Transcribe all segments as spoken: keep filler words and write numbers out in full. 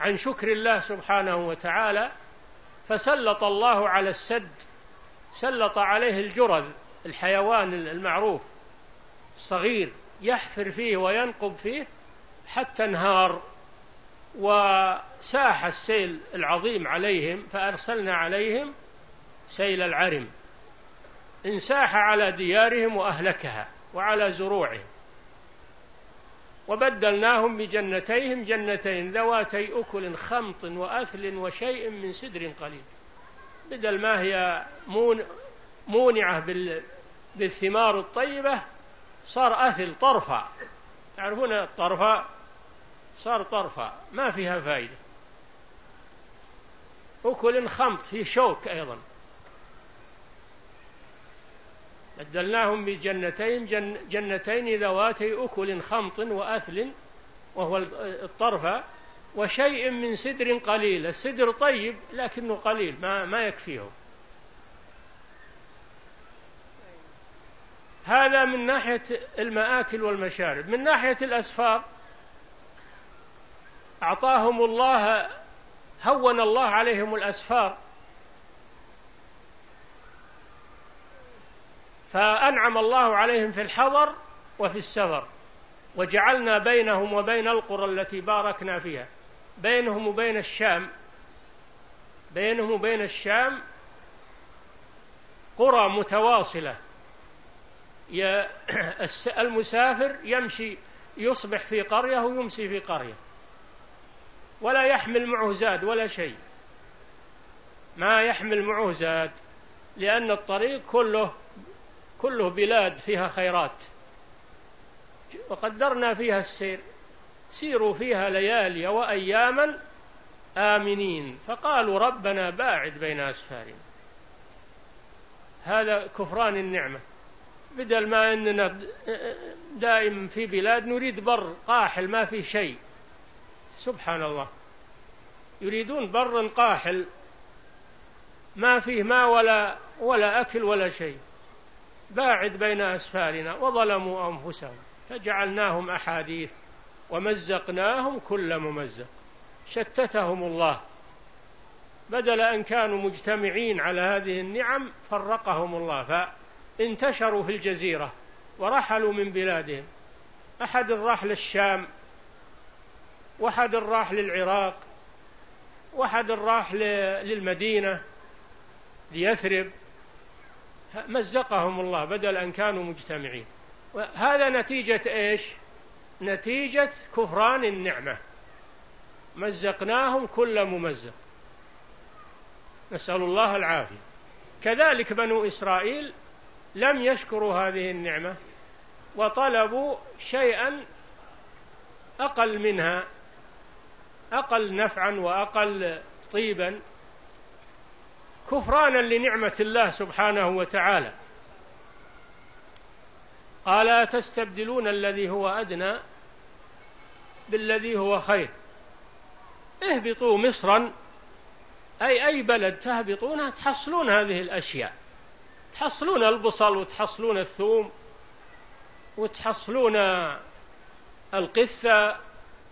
عن شكر الله سبحانه وتعالى، فسلط الله على السد، سلط عليه الجرذ، الحيوان المعروف الصغير، يحفر فيه وينقب فيه حتى انهار، وساح السيل العظيم عليهم، فأرسلنا عليهم سيل العرم، انساح على ديارهم وأهلكها وعلى زروعهم. وبدلناهم بجنتيهم جنتين ذواتي أكل خمط وأثل وشيء من سدر قليل، بدل ما هي مونعة بالثمار الطيبة صار أثل طرفة، تعرفون الطرفة، صار طرفة ما فيها فائدة. أكل خمط فيه شوك أيضا. بدلناهم بجنتين جن جنتين ذواتي أكل خمط وأثل وهو الطرفة وشيء من سدر قليل. السدر طيب لكنه قليل، ما ما يكفيه. هذا من ناحية المآكل والمشارب. من ناحية الأسفار أعطاهم الله، هون الله عليهم الأسفار، فأنعم الله عليهم في الحضر وفي السفر، وجعلنا بينهم وبين القرى التي باركنا فيها، بينهم وبين الشام، بينهم وبين الشام قرى متواصلة، المسافر يمشي يصبح في قرية ويمسي في قرية، ولا يحمل معه زاد ولا شيء، ما يحمل معه زاد، لأن الطريق كله كله بلاد فيها خيرات، وقدرنا فيها السير، سيروا فيها ليالي وأياما آمنين، فقالوا ربنا باعد بين أسفارنا. هذا كفران النعمة. بدل ما أننا دائما في بلاد نريد بر قاحل ما فيه شيء، سبحان الله، يريدون بر قاحل ما فيه ما ولا ولا أكل ولا شيء. باعد بين أسفارنا وظلموا أنفسهم فجعلناهم أحاديث ومزقناهم كل ممزق. شتتهم الله، بدل أن كانوا مجتمعين على هذه النعم فرقهم الله، فانتشروا في الجزيرة ورحلوا من بلادهم. أحد راح للشام، واحد راح للعراق، واحد راح للمدينة ليثرب، مزقهم الله بدل أن كانوا مجتمعين. وهذا نتيجة إيش؟ نتيجة كفران النعمة، مزقناهم كل ممزق، نسأل الله العافية. كذلك بنو إسرائيل لم يشكروا هذه النعمة وطلبوا شيئا أقل منها، أقل نفعا وأقل طيبا، كفرانا لنعمة الله سبحانه وتعالى. قال أتستبدلون الذي هو أدنى بالذي هو خير، اهبطوا مصرا، أي أي بلد تهبطونها تحصلون هذه الأشياء، تحصلون البصل وتحصلون الثوم وتحصلون القثة،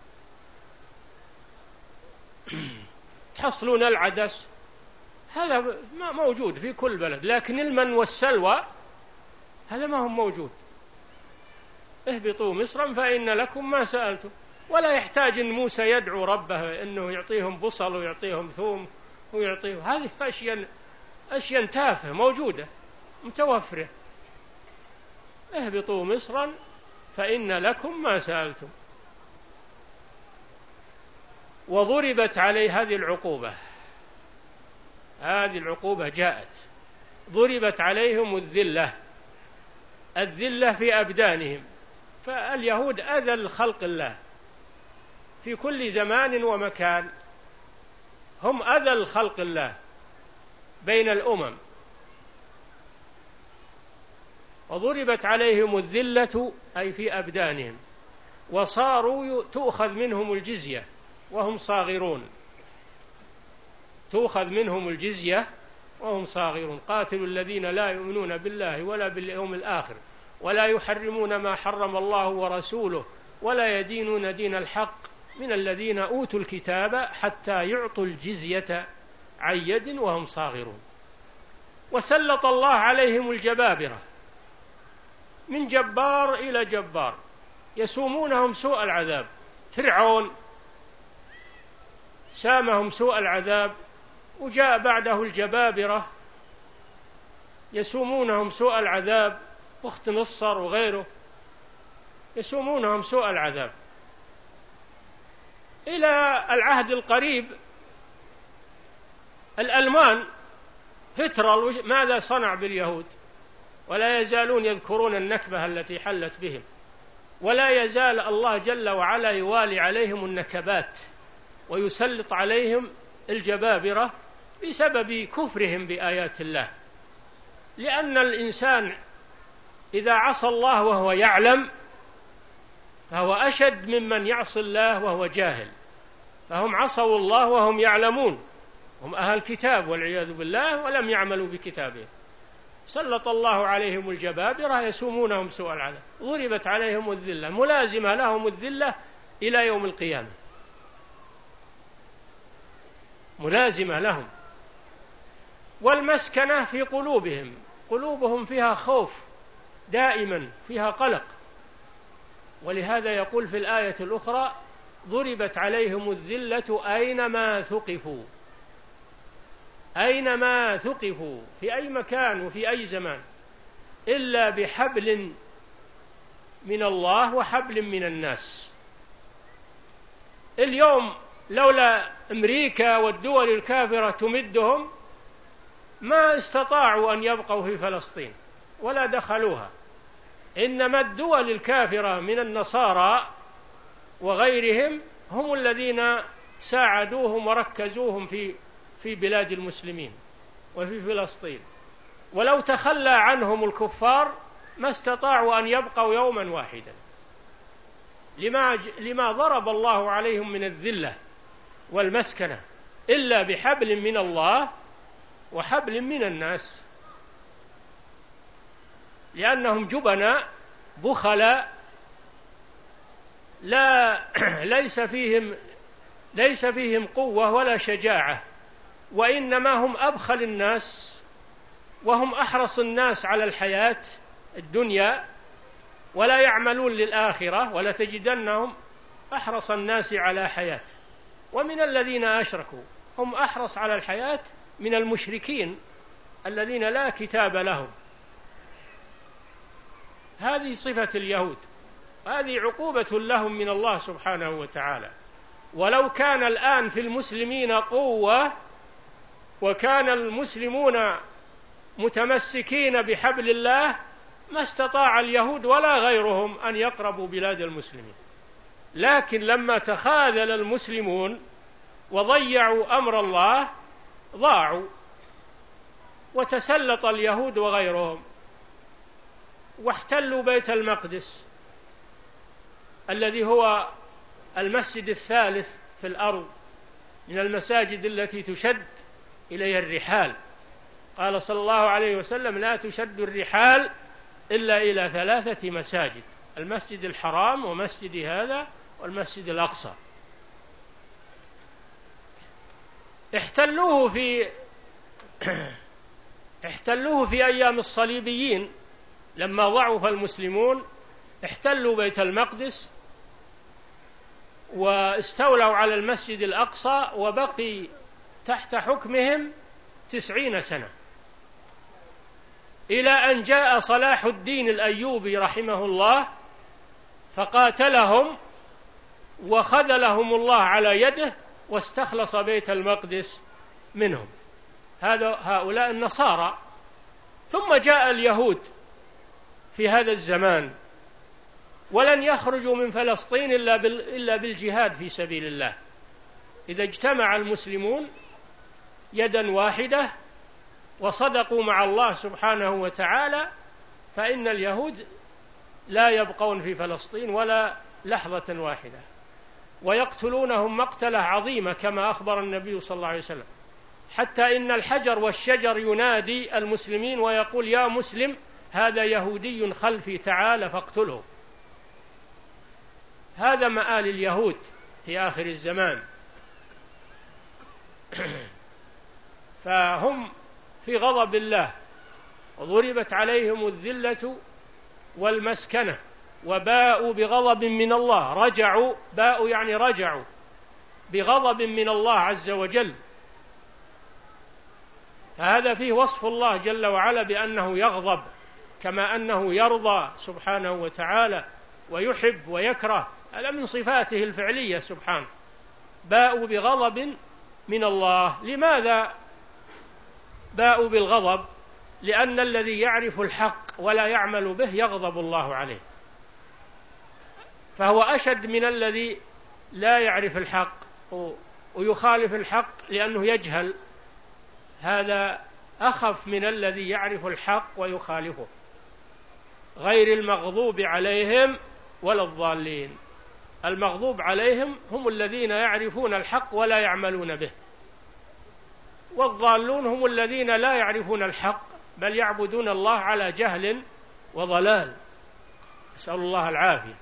تحصلون العدس، هذا ما موجود في كل بلد. لكن المن والسلوى هذا ما هو موجود. اهبطوا مصرا فإن لكم ما سألتم. ولا يحتاج أن موسى يدعو ربه أنه يعطيهم بصل ويعطيهم ثوم ويعطيهم، هذه أشياء أشياء تافهة موجودة متوفرة. اهبطوا مصرا فإن لكم ما سألتم. وضربت عليه هذه العقوبة، هذه العقوبة جاءت، ضربت عليهم الذلة، الذلة في أبدانهم. فاليهود أذل خلق الله في كل زمان ومكان، هم أذل خلق الله بين الأمم. وضربت عليهم الذلة أي في أبدانهم، وصاروا تؤخذ منهم الجزية وهم صاغرون، تؤخذ منهم الجزية وهم صاغرون. قاتلوا الذين لا يؤمنون بالله ولا باليوم الآخر ولا يحرمون ما حرم الله ورسوله ولا يدينون دين الحق من الذين أوتوا الكتاب حتى يعطوا الجزية عن يد وهم صاغرون. وسلط الله عليهم الجبابرة من جبار إلى جبار يسومونهم سوء العذاب. فرعون سامهم سوء العذاب، وجاء بعده الجبابرة يسومونهم سوء العذاب، بخت نصر وغيره يسومونهم سوء العذاب. إلى العهد القريب الألمان هتلر ماذا صنع باليهود؟ ولا يزالون يذكرون النكبة التي حلت بهم، ولا يزال الله جل وعلا يوالي عليهم النكبات ويسلط عليهم الجبابرة بسبب كفرهم بآيات الله. لأن الإنسان إذا عصى الله وهو يعلم فهو أشد ممن يعصي الله وهو جاهل. فهم عصوا الله وهم يعلمون، هم أهل كتاب والعياذ بالله ولم يعملوا بكتابه، سلط الله عليهم الجبابرة يسومونهم سوء العذاب. ضربت عليهم الذلة، ملازمة لهم الذلة إلى يوم القيامة، ملازمة لهم. والمسكنة في قلوبهم، قلوبهم فيها خوف دائما، فيها قلق. ولهذا يقول في الآية الأخرى: ضربت عليهم الذلة أينما ثقفوا. أينما ثقفوا، في أي مكان وفي أي زمان، إلا بحبل من الله وحبل من الناس. اليوم لولا أمريكا والدول الكافرة تمدهم ما استطاعوا أن يبقوا في فلسطين ولا دخلوها. إنما الدول الكافرة من النصارى وغيرهم هم الذين ساعدوهم وركزوهم في في بلاد المسلمين وفي فلسطين. ولو تخلى عنهم الكفار ما استطاعوا أن يبقوا يوما واحدا، لما, لما ضرب الله عليهم من الذلة والمسكنة، إلا بحبل من الله وحبل من الناس، لأنهم جبناء بخلاء لا ليس فيهم ليس فيهم قوة ولا شجاعة، وإنما هم أبخل الناس وهم أحرص الناس على الحياة الدنيا ولا يعملون للآخرة، ولا تجدنهم أحرص الناس على حياة. ومن الذين أشركوا هم أحرص على الحياة من المشركين الذين لا كتاب لهم. هذه صفة اليهود، هذه عقوبة لهم من الله سبحانه وتعالى. ولو كان الآن في المسلمين قوة وكان المسلمون متمسكين بحبل الله ما استطاع اليهود ولا غيرهم أن يقربوا بلاد المسلمين. لكن لما تخاذل المسلمون وضيعوا أمر الله ضاعوا، وتسلط اليهود وغيرهم واحتلوا بيت المقدس الذي هو المسجد الثالث في الأرض من المساجد التي تشد إليها الرحال. قال صلى الله عليه وسلم: لا تشد الرحال إلا إلى ثلاثة مساجد: المسجد الحرام ومسجد هذا والمسجد الأقصى. احتلوه في احتلوه في أيام الصليبيين لما ضعف المسلمون، احتلوا بيت المقدس واستولوا على المسجد الأقصى، وبقي تحت حكمهم تسعين سنة، إلى أن جاء صلاح الدين الأيوبي رحمه الله فقاتلهم وخذلهم الله على يده واستخلص بيت المقدس منهم. هذا هؤلاء النصارى. ثم جاء اليهود في هذا الزمان ولن يخرجوا من فلسطين إلا بالجهاد في سبيل الله. إذا اجتمع المسلمون يدا واحدة وصدقوا مع الله سبحانه وتعالى فإن اليهود لا يبقون في فلسطين ولا لحظة واحدة، ويقتلونهم مقتلة عظيمة كما أخبر النبي صلى الله عليه وسلم، حتى إن الحجر والشجر ينادي المسلمين ويقول: يا مسلم هذا يهودي خلفي تعال فاقتله. هذا مآل اليهود في آخر الزمان. فهم في غضب الله، وضربت عليهم الذلة والمسكنة وباءوا بغضب من الله. رجعوا، باءوا يعني رجعوا بغضب من الله عز وجل. فهذا فيه وصف الله جل وعلا بأنه يغضب كما أنه يرضى سبحانه وتعالى ويحب ويكره، هذا من صفاته الفعلية سبحانه. باءوا بغضب من الله. لماذا باءوا بالغضب؟ لأن الذي يعرف الحق ولا يعمل به يغضب الله عليه، فهو أشد من الذي لا يعرف الحق ويخالف الحق لأنه يجهل، هذا أخف من الذي يعرف الحق ويخالفه. غير المغضوب عليهم ولا الضالين. المغضوب عليهم هم الذين يعرفون الحق ولا يعملون به، والضالون هم الذين لا يعرفون الحق بل يعبدون الله على جهل وضلال، نسأل الله العافية.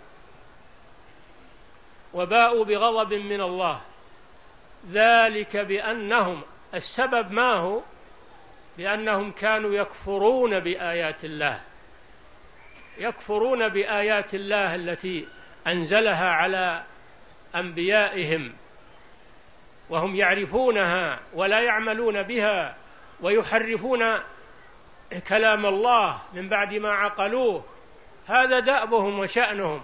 وباءوا بغضب من الله ذلك بأنهم، السبب ما هو؟ بأنهم كانوا يكفرون بآيات الله، يكفرون بآيات الله التي أنزلها على أنبيائهم وهم يعرفونها ولا يعملون بها، ويحرفون كلام الله من بعد ما عقلوه، هذا دأبهم وشأنهم.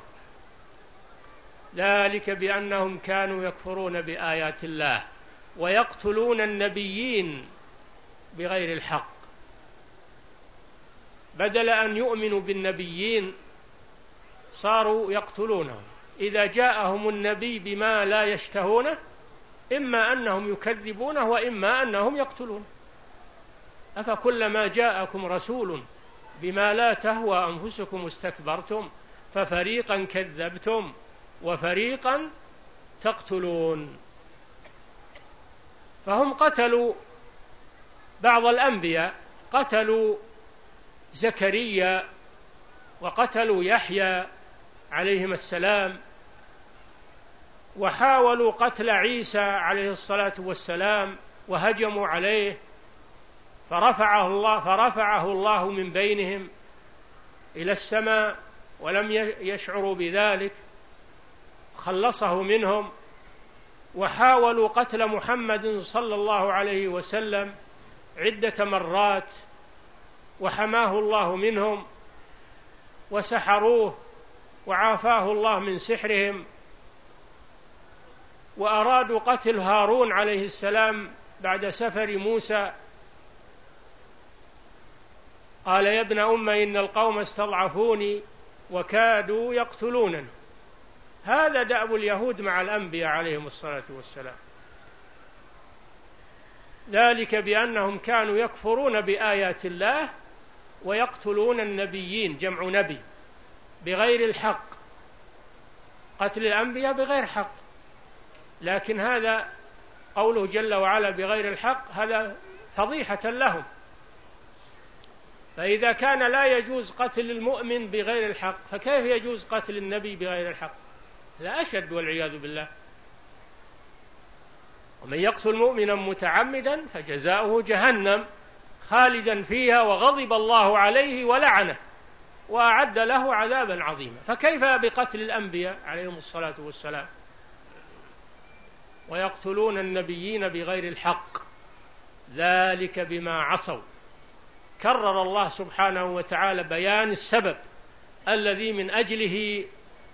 ذلك بأنهم كانوا يكفرون بآيات الله ويقتلون النبيين بغير الحق. بدل أن يؤمنوا بالنبيين صاروا يقتلونهم. إذا جاءهم النبي بما لا يشتهونه إما أنهم يكذبونه وإما أنهم يقتلون. أفكلما جاءكم رسول بما لا تهوى أنفسكم استكبرتم ففريقا كذبتم وفريقا تقتلون. فهم قتلوا بعض الأنبياء، قتلوا زكريا وقتلوا يحيى عليهما السلام، وحاولوا قتل عيسى عليه الصلاة والسلام وهجموا عليه فرفعه الله فرفعه الله من بينهم إلى السماء ولم يشعروا بذلك، خلصه منهم. وحاولوا قتل محمد صلى الله عليه وسلم عدة مرات وحماه الله منهم، وسحروه وعافاه الله من سحرهم. وأرادوا قتل هارون عليه السلام بعد سفر موسى، قال يا ابن أم إن القوم استضعفوني وكادوا يقتلونني. هذا دأب اليهود مع الأنبياء عليهم الصلاة والسلام. ذلك بأنهم كانوا يكفرون بآيات الله ويقتلون النبيين، جمع نبي، بغير الحق. قتل الأنبياء بغير حق، لكن هذا قوله جل وعلا بغير الحق هذا فضيحة لهم. فإذا كان لا يجوز قتل المؤمن بغير الحق فكيف يجوز قتل النبي بغير الحق؟ لا أشد والعياذ بالله. ومن يقتل مؤمنا متعمدا فجزاؤه جهنم خالدا فيها وغضب الله عليه ولعنه وأعد له عذابا عظيما. فكيف بقتل الأنبياء عليهم الصلاة والسلام؟ ويقتلون النبيين بغير الحق ذلك بما عصوا. كرر الله سبحانه وتعالى بيان السبب الذي من أجله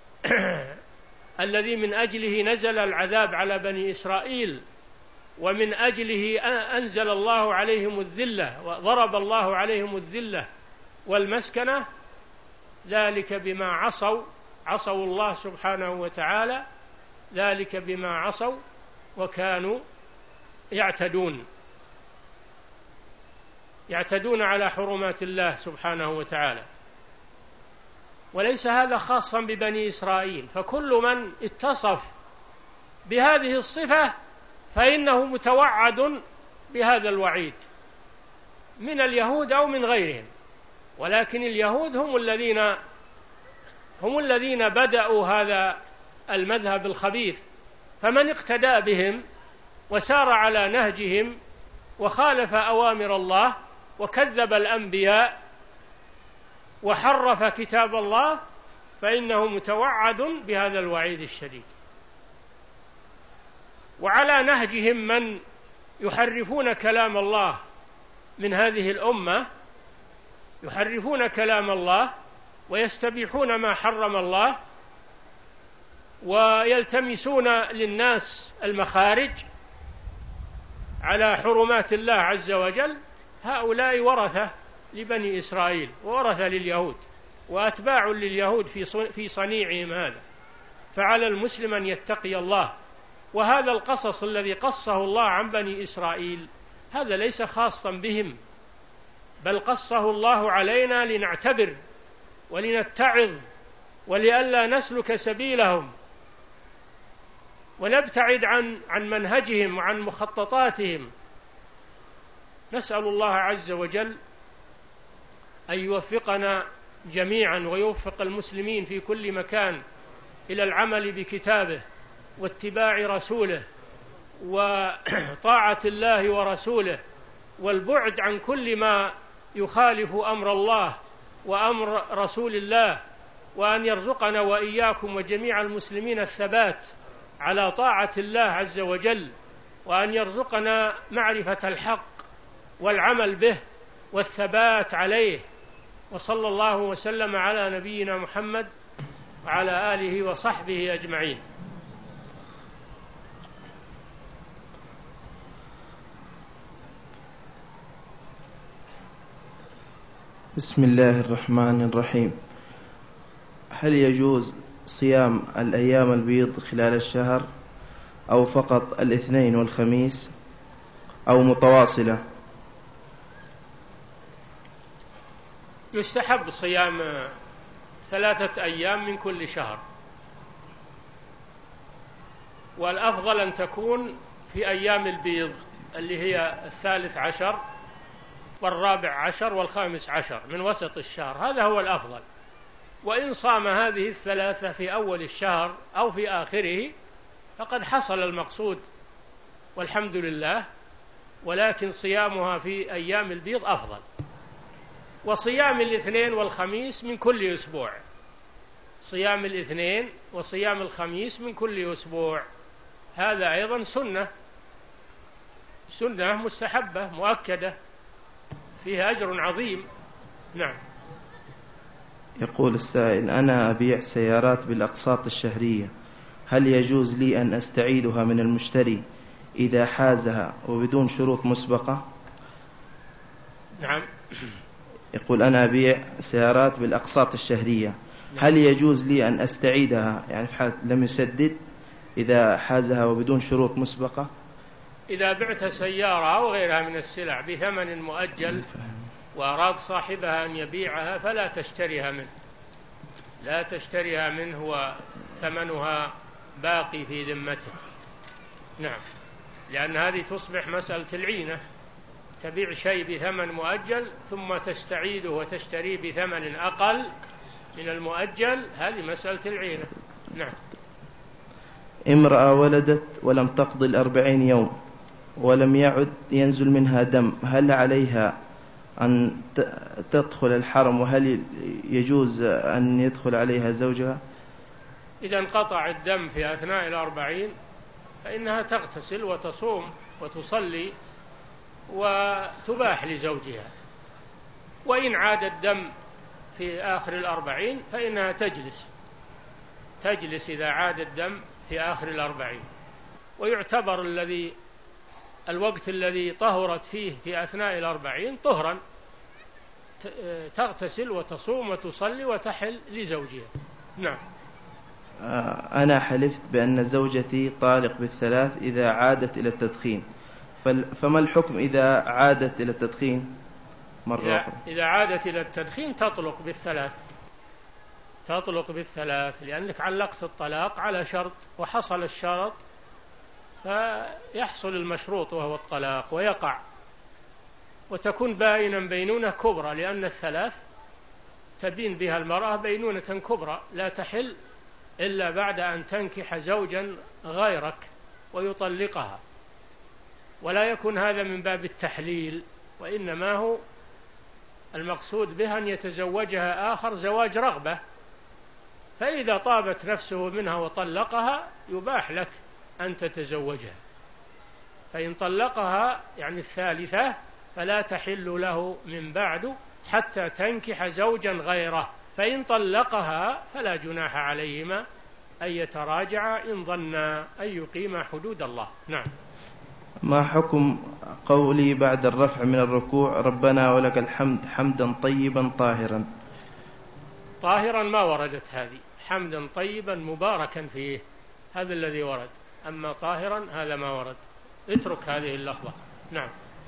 الذي من أجله نزل العذاب على بني إسرائيل، ومن أجله أنزل الله عليهم الذلة وضرب الله عليهم الذلة والمسكنة. ذلك بما عصوا عصوا الله سبحانه وتعالى، ذلك بما عصوا وكانوا يعتدون يعتدون على حرمات الله سبحانه وتعالى. وليس هذا خاصا ببني إسرائيل، فكل من اتصف بهذه الصفة فإنه متوعد بهذا الوعيد من اليهود أو من غيرهم. ولكن اليهود هم الذين هم الذين بدأوا هذا المذهب الخبيث فمن اقتدى بهم وسار على نهجهم وخالف أوامر الله وكذب الأنبياء وحرف كتاب الله فإنه متوعد بهذا الوعيد الشديد. وعلى نهجهم من يحرفون كلام الله من هذه الأمة، يحرفون كلام الله ويستبيحون ما حرم الله ويلتمسون للناس المخارج على حرمات الله عز وجل. هؤلاء ورثة لبني إسرائيل وورثة لليهود وأتباع لليهود في صنيعهم هذا. فعلى المسلم أن يتقي الله. وهذا القصص الذي قصه الله عن بني إسرائيل هذا ليس خاصا بهم، بل قصه الله علينا لنعتبر ولنتعظ ولئلا نسلك سبيلهم ونبتعد عن عن منهجهم وعن مخططاتهم. نسأل الله عز وجل أن يوفقنا جميعا ويوفق المسلمين في كل مكان إلى العمل بكتابه واتباع رسوله وطاعة الله ورسوله والبعد عن كل ما يخالف أمر الله وأمر رسول الله، وأن يرزقنا وإياكم وجميع المسلمين الثبات على طاعة الله عز وجل، وأن يرزقنا معرفة الحق والعمل به والثبات عليه. وصلى الله وسلم على نبينا محمد وعلى آله وصحبه أجمعين. بسم الله الرحمن الرحيم. هل يجوز صيام الأيام البيض خلال الشهر أو فقط الاثنين والخميس أو متواصلة؟ يستحب صيام ثلاثة أيام من كل شهر، والأفضل أن تكون في أيام البيض اللي هي الثالث عشر والرابع عشر والخامس عشر من وسط الشهر، هذا هو الأفضل. وإن صام هذه الثلاثة في أول الشهر أو في آخره فقد حصل المقصود والحمد لله، ولكن صيامها في أيام البيض أفضل. وصيام الاثنين والخميس من كل أسبوع، صيام الاثنين وصيام الخميس من كل أسبوع هذا أيضا سنة سنة مستحبة مؤكدة فيها أجر عظيم. نعم. يقول السائل: أنا أبيع سيارات بالأقساط الشهرية، هل يجوز لي أن أستعيدها من المشتري إذا حازها وبدون شروط مسبقة؟ نعم. يقول: أنا أبيع سيارات بالأقساط الشهرية، هل يجوز لي أن أستعيدها يعني في حال لم يسدد إذا حازها وبدون شروط مسبقة؟ إذا بعت سيارة أو غيرها من السلع بثمن مؤجل وأراد صاحبها أن يبيعها فلا تشتريها منه، لا تشتريها منه وثمنها باقي في ذمته. نعم، لأن هذه تصبح مسألة العينة، تبيع شيء بثمن مؤجل ثم تستعيده وتشتريه بثمن أقل من المؤجل، هذه مسألة العينة. نعم. امرأة ولدت ولم تقضي الأربعين يوم ولم يعد ينزل منها دم، هل عليها أن تدخل الحرم، وهل يجوز أن يدخل عليها زوجها؟ إذا انقطع الدم في أثناء الأربعين فإنها تغتسل وتصوم وتصلي وتباح لزوجها، وإن عاد الدم في آخر الأربعين فإنها تجلس تجلس إذا عاد الدم في آخر الأربعين. ويعتبر الذي الوقت الذي طهرت فيه في أثناء الأربعين طهرا، تغتسل وتصوم وتصلي وتحل لزوجها. نعم. أنا حلفت بأن زوجتي طالق بالثلاث إذا عادت إلى التدخين، فما الحكم إذا عادت إلى التدخين مرة أخرى؟ إذا عادت إلى التدخين تطلق بالثلاث تطلق بالثلاث لأنك علقت الطلاق على شرط، وحصل الشرط فيحصل المشروط وهو الطلاق ويقع، وتكون باينا بينونة كبرى، لأن الثلاث تبين بها المرأة بينونة كبرى لا تحل إلا بعد أن تنكح زوجا غيرك. ويطلقها، ولا يكون هذا من باب التحليل، وإنما هو المقصود به أن يتزوجها آخر زواج رغبة، فإذا طابت نفسه منها وطلقها يباح لك أن تتزوجها. فإن طلقها يعني الثالثة فلا تحل له من بعد حتى تنكح زوجا غيره، فإن طلقها فلا جناح عليهما أن يتراجعا إن ظنا أن يقيما حدود الله. نعم. ما حكم قولي بعد الرفع من الركوع ربنا ولك الحمد حمدا طيبا طاهرا؟ طاهرا ما وردت هذه، حمدا طيبا مباركا فيه هذا الذي ورد، أما طاهرا هذا ما ورد، اترك هذه اللفظة. نعم.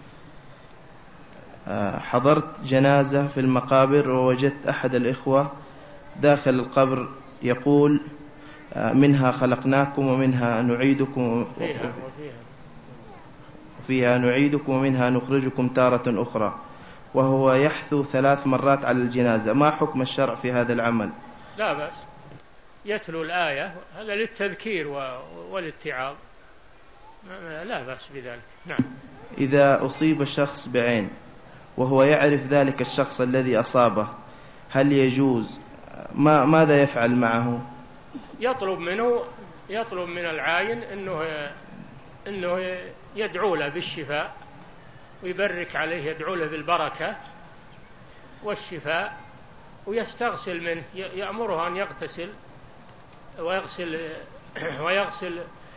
حضرت جنازة في المقابر ووجدت أحد الإخوة داخل القبر يقول منها خلقناكم ومنها نعيدكم فيها وفيها فيها نعيدكم ومنها نخرجكم تارة أخرى، وهو يحثو ثلاث مرات على الجنازة، ما حكم الشرع في هذا العمل؟ لا بأس، يتلو الآية، هذا للتذكير والاتعاظ، لا بأس بذلك. نعم. إذا أصيب شخص بعين وهو يعرف ذلك الشخص الذي أصابه، هل يجوز ما ماذا يفعل معه؟ يطلب منه يطلب من العاين إنه إنه يدعو له بالشفاء ويبرك عليه، يدعو له بالبركة والشفاء، ويستغسل منه، يأمره أن يغتسل ويغسل ويغسل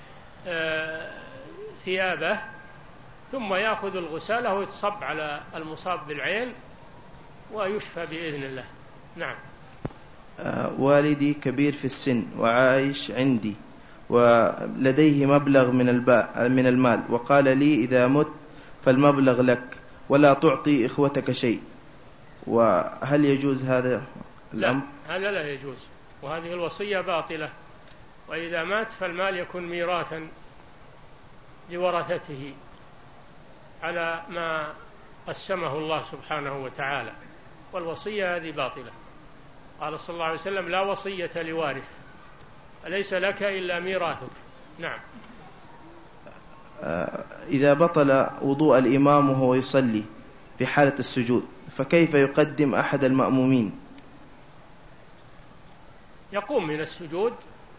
ثيابه، ثم يأخذ الغسالة ويتصب على المصاب بالعين ويشفى بإذن الله. نعم. والدي كبير في السن وعايش عندي ولديه مبلغ من من المال، وقال لي إذا مت فالمبلغ لك ولا تعطي إخوتك شيء، وهل يجوز هذا الأمر؟ لا، هذا لا يجوز، وهذه الوصية باطلة، وإذا مات فالمال يكون ميراثا لورثته على ما قسمه الله سبحانه وتعالى، والوصية هذه باطلة. قال صلى الله عليه وسلم لا وصية لوارث، أليس لك إلا ميراثك. نعم. إذا بطل وضوء الإمام وهو يصلي في حالة السجود فكيف يقدم أحد المأمومين؟ يقوم من السجود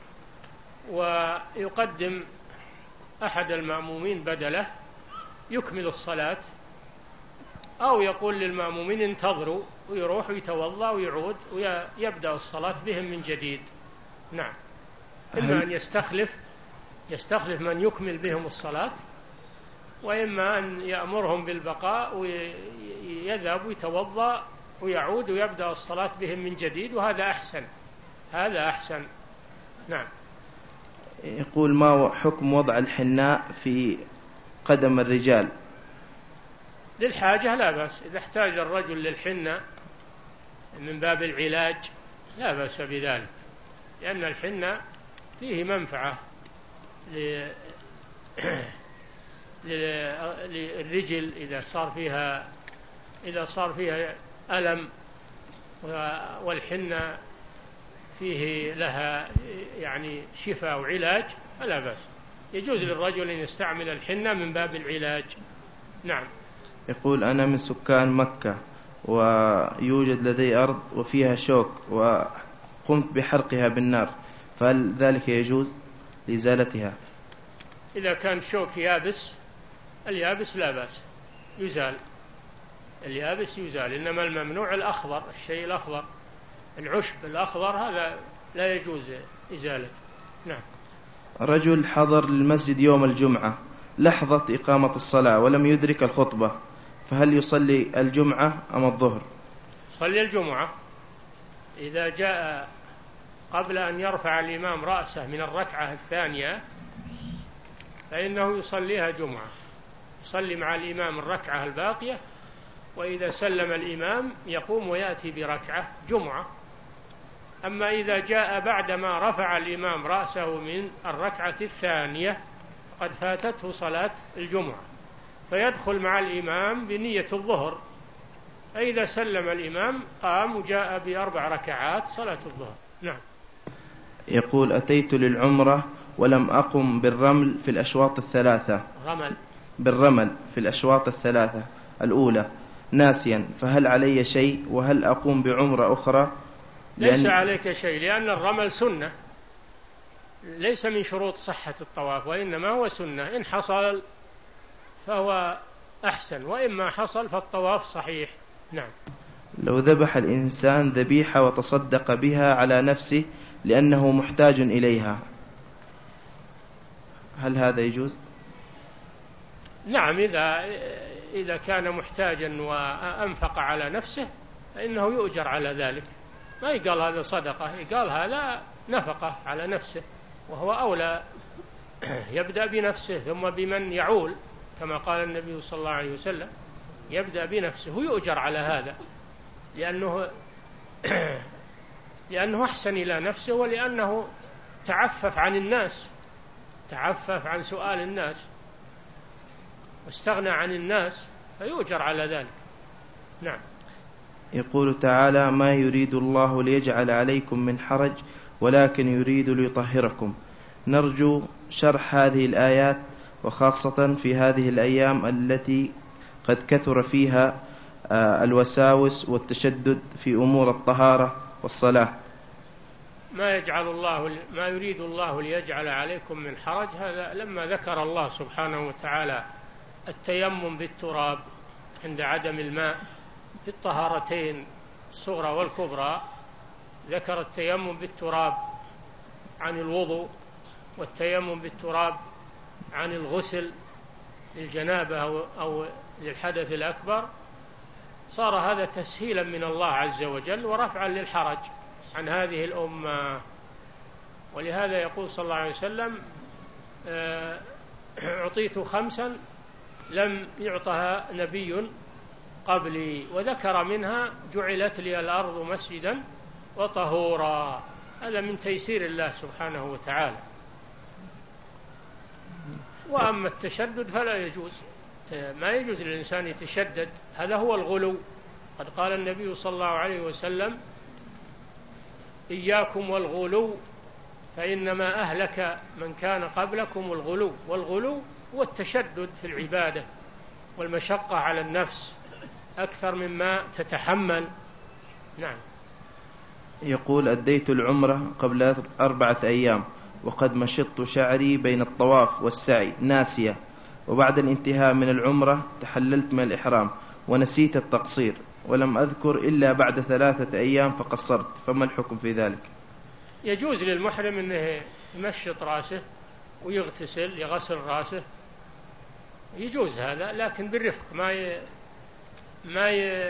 ويقدم أحد المأمومين بدله يكمل الصلاة، أو يقول للمأمومين انتظروا، ويروح ويتوضأ ويعود ويبدأ الصلاة بهم من جديد. نعم. إما أن يستخلف يستخلف من يكمل بهم الصلاة، وإما أن يأمرهم بالبقاء ويذهب ويتوضأ ويعود ويبدأ الصلاة بهم من جديد، وهذا أحسن، هذا أحسن. نعم. يقول ما حكم وضع الحناء في قدم الرجال؟ للحاجة لا بأس، إذا احتاج الرجل للحنة من باب العلاج لا بأس بذلك، لأن الحنة فيه منفعة للرجل إذا صار فيها إذا صار فيها ألم، والحنة فيه لها يعني شفاء وعلاج، فلا بأس، يجوز للرجل أن يستعمل الحنة من باب العلاج. نعم. يقول أنا من سكان مكة ويوجد لدي أرض وفيها شوك وقمت بحرقها بالنار، فهل ذلك يجوز لإزالتها؟ إذا كان شوك يابس، اليابس لا بأس يزال، اليابس يزال، إنما الممنوع الأخضر، الشيء الأخضر، العشب الأخضر هذا لا يجوز إزالته. نعم. رجل حضر للمسجد يوم الجمعة لحظة إقامة الصلاة ولم يدرك الخطبة، فهل يصلي الجمعة أم الظهر؟ صلي الجمعة، إذا جاء قبل أن يرفع الإمام رأسه من الركعة الثانية فإنه يصليها جمعة، يصلي مع الإمام الركعة الباقية، وإذا سلم الإمام يقوم ويأتي بركعة جمعة. أما إذا جاء بعدما رفع الإمام رأسه من الركعة الثانية قد فاتته صلاة الجمعة، فيدخل مع الإمام بنية الظهر، فإذا سلم الإمام قام وجاء بأربع ركعات صلاة الظهر. نعم. يقول أتيت للعمرة ولم أقم بالرمل في الأشواط الثلاثة رمل بالرمل في الأشواط الثلاثة الأولى ناسيا، فهل علي شيء؟ وهل أقوم بعمرة أخرى؟ ليس عليك شيء، لأن الرمل سنة، ليس من شروط صحة الطواف، وإنما هو سنة، إن حصل فهو أحسن، وإما حصل فالطواف صحيح. نعم. لو ذبح الإنسان ذبيحة وتصدق بها على نفسه لأنه محتاج إليها، هل هذا يجوز؟ نعم، إذا إذا كان محتاجا وأنفق على نفسه فإنه يؤجر على ذلك، ما يقال هذا صدقة، يقال هذا نفقة على نفسه، وهو أولى يبدأ بنفسه ثم بمن يعول، كما قال النبي صلى الله عليه وسلم يبدأ بنفسه ويؤجر على هذا، لأنه لأنه أحسن إلى نفسه، ولأنه تعفف عن الناس، تعفف عن سؤال الناس واستغنى عن الناس، فيؤجر على ذلك. نعم. يقول تعالى: ما يريد الله ليجعل عليكم من حرج ولكن يريد ليطهركم. نرجو شرح هذه الآيات، وخاصة في هذه الأيام التي قد كثر فيها الوساوس والتشدد في أمور الطهارة والصلاة. ما يجعل الله ما يريد الله ليجعل عليكم من حرج، هذا لما ذكر الله سبحانه وتعالى التيمم بالتراب عند عدم الماء في الطهارتين الصغرى والكبرى، ذكر التيمم بالتراب عن الوضوء، والتيمم بالتراب عن الغسل للجنابة أو للحدث الأكبر، صار هذا تسهيلا من الله عز وجل ورفعا للحرج عن هذه الأمة. ولهذا يقول صلى الله عليه وسلم: أعطيت خمسا لم يعطها نبي قبلي، وذكر منها: جعلت لي الأرض مسجدا وطهورا. هذا من تيسير الله سبحانه وتعالى. وأما التشدد فلا يجوز، ما يجوز للإنسان يتشدد، هذا هو الغلو. قد قال النبي صلى الله عليه وسلم: إياكم والغلو فإنما أهلك من كان قبلكم الغلو. والغلو هو التشدد في العبادة والمشقة على النفس أكثر مما تتحمل. نعم. يقول: أديت العمرة قبل أربعة أيام وقد مشطت شعري بين الطواف والسعي ناسية، وبعد الانتهاء من العمرة تحللت من الإحرام ونسيت التقصير، ولم أذكر إلا بعد ثلاثة أيام فقصرت، فما الحكم في ذلك؟ يجوز للمحرم أنه يمشط رأسه ويغتسل، يغسل رأسه، يجوز هذا، لكن بالرفق، ما ي... ما ي...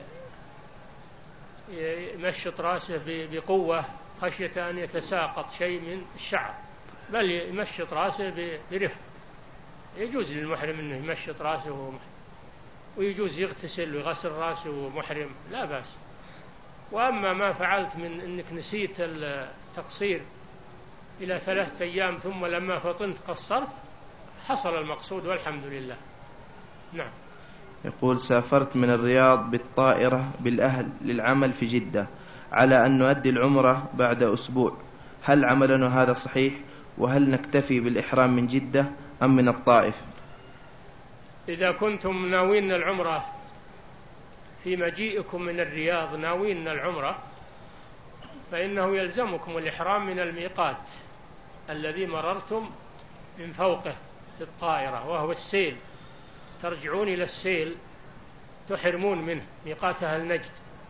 يمشط رأسه بقوة خشية أن يتساقط شيء من الشعر، بل يمشط رأسه برفق. يجوز للمحرم أنه يمشط رأسه وهو محرم، ويجوز يغتسل ويغسل رأسه وهو محرم، لا بأس. وأما ما فعلت من أنك نسيت التقصير إلى ثلاثة أيام ثم لما فطنت قصرت، حصل المقصود والحمد لله. نعم. يقول: سافرت من الرياض بالطائرة بالأهل للعمل في جدة على أن نؤدي العمرة بعد أسبوع، هل عملنا هذا صحيح؟ وهل نكتفي بالإحرام من جدة أم من الطائف؟ إذا كنتم ناوين العمرة في مجيئكم من الرياض، ناوين العمرة، فإنه يلزمكم الإحرام من الميقات الذي مررتم من فوقه في الطائرة، وهو السيل، ترجعون إلى السيل تحرمون منه، ميقات أهل نجد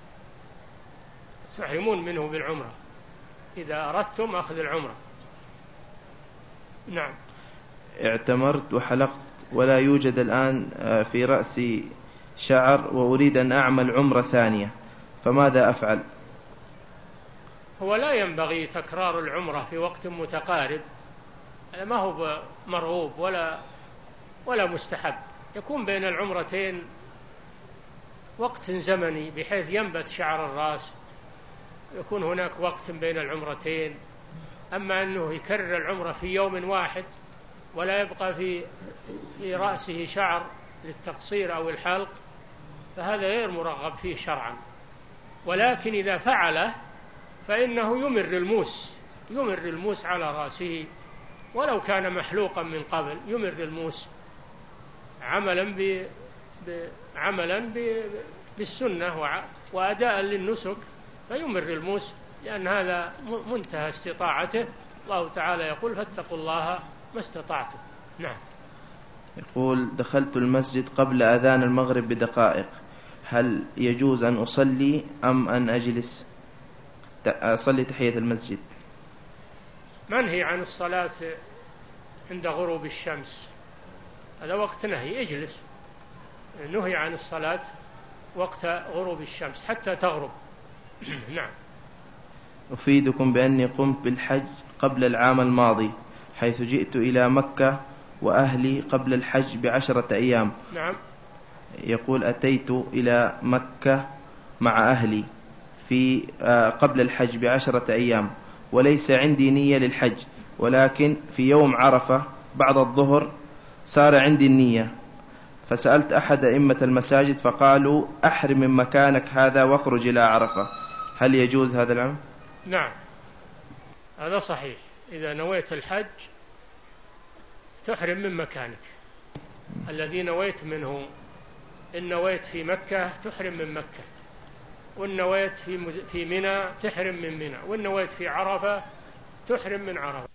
تحرمون منه بالعمرة إذا أردتم أخذ العمرة. نعم. اعتمرت وحلقت ولا يوجد الآن في رأسي شعر، وأريد أن أعمل عمرة ثانية، فماذا أفعل؟ هو لا ينبغي تكرار العمرة في وقت متقارب، هذا ما هو مرغوب ولا ولا مستحب. يكون بين العمرتين وقت زمني بحيث ينبت شعر الرأس، يكون هناك وقت بين العمرتين. أما أنه يكرر العمرة في يوم واحد ولا يبقى في في رأسه شعر للتقصير أو الحلق، فهذا غير مرغب فيه شرعا. ولكن إذا فعله فإنه يمر الموس يمر الموس على رأسه ولو كان محلوقا من قبل يمر الموسم عملا ب... ب... عملا ب... بالسنة وأداء للنسك، فيمر الموسم، لأن هذا منتهى استطاعته. الله تعالى يقول فاتقوا الله ما استطعتم. نعم. يقول دخلت المسجد قبل أذان المغرب بدقائق، هل يجوز أن أصلي أم أن أجلس أصلي تحية المسجد؟ منهي عن الصلاة عند غروب الشمس، هذا وقت نهي، اجلس. نهي عن الصلاة وقت غروب الشمس حتى تغرب. نعم. أفيدكم بأني قمت بالحج قبل العام الماضي، حيث جئت إلى مكة وأهلي قبل الحج بعشرة أيام. نعم. يقول أتيت إلى مكة مع أهلي في قبل الحج بعشرة أيام، وليس عندي نية للحج، ولكن في يوم عرفة بعد الظهر صار عندي النية، فسألت أحد أئمة المساجد فقالوا أحرم من مكانك هذا واخرج إلى عرفة، هل يجوز هذا العمل؟ نعم، هذا صحيح. إذا نويت الحج تحرم من مكانك الذي نويت منه. إن نويت في مكة تحرم من مكة، وإن نويت في في منى تحرم من منى، وإن نويت في عرفة تحرم من عرفة.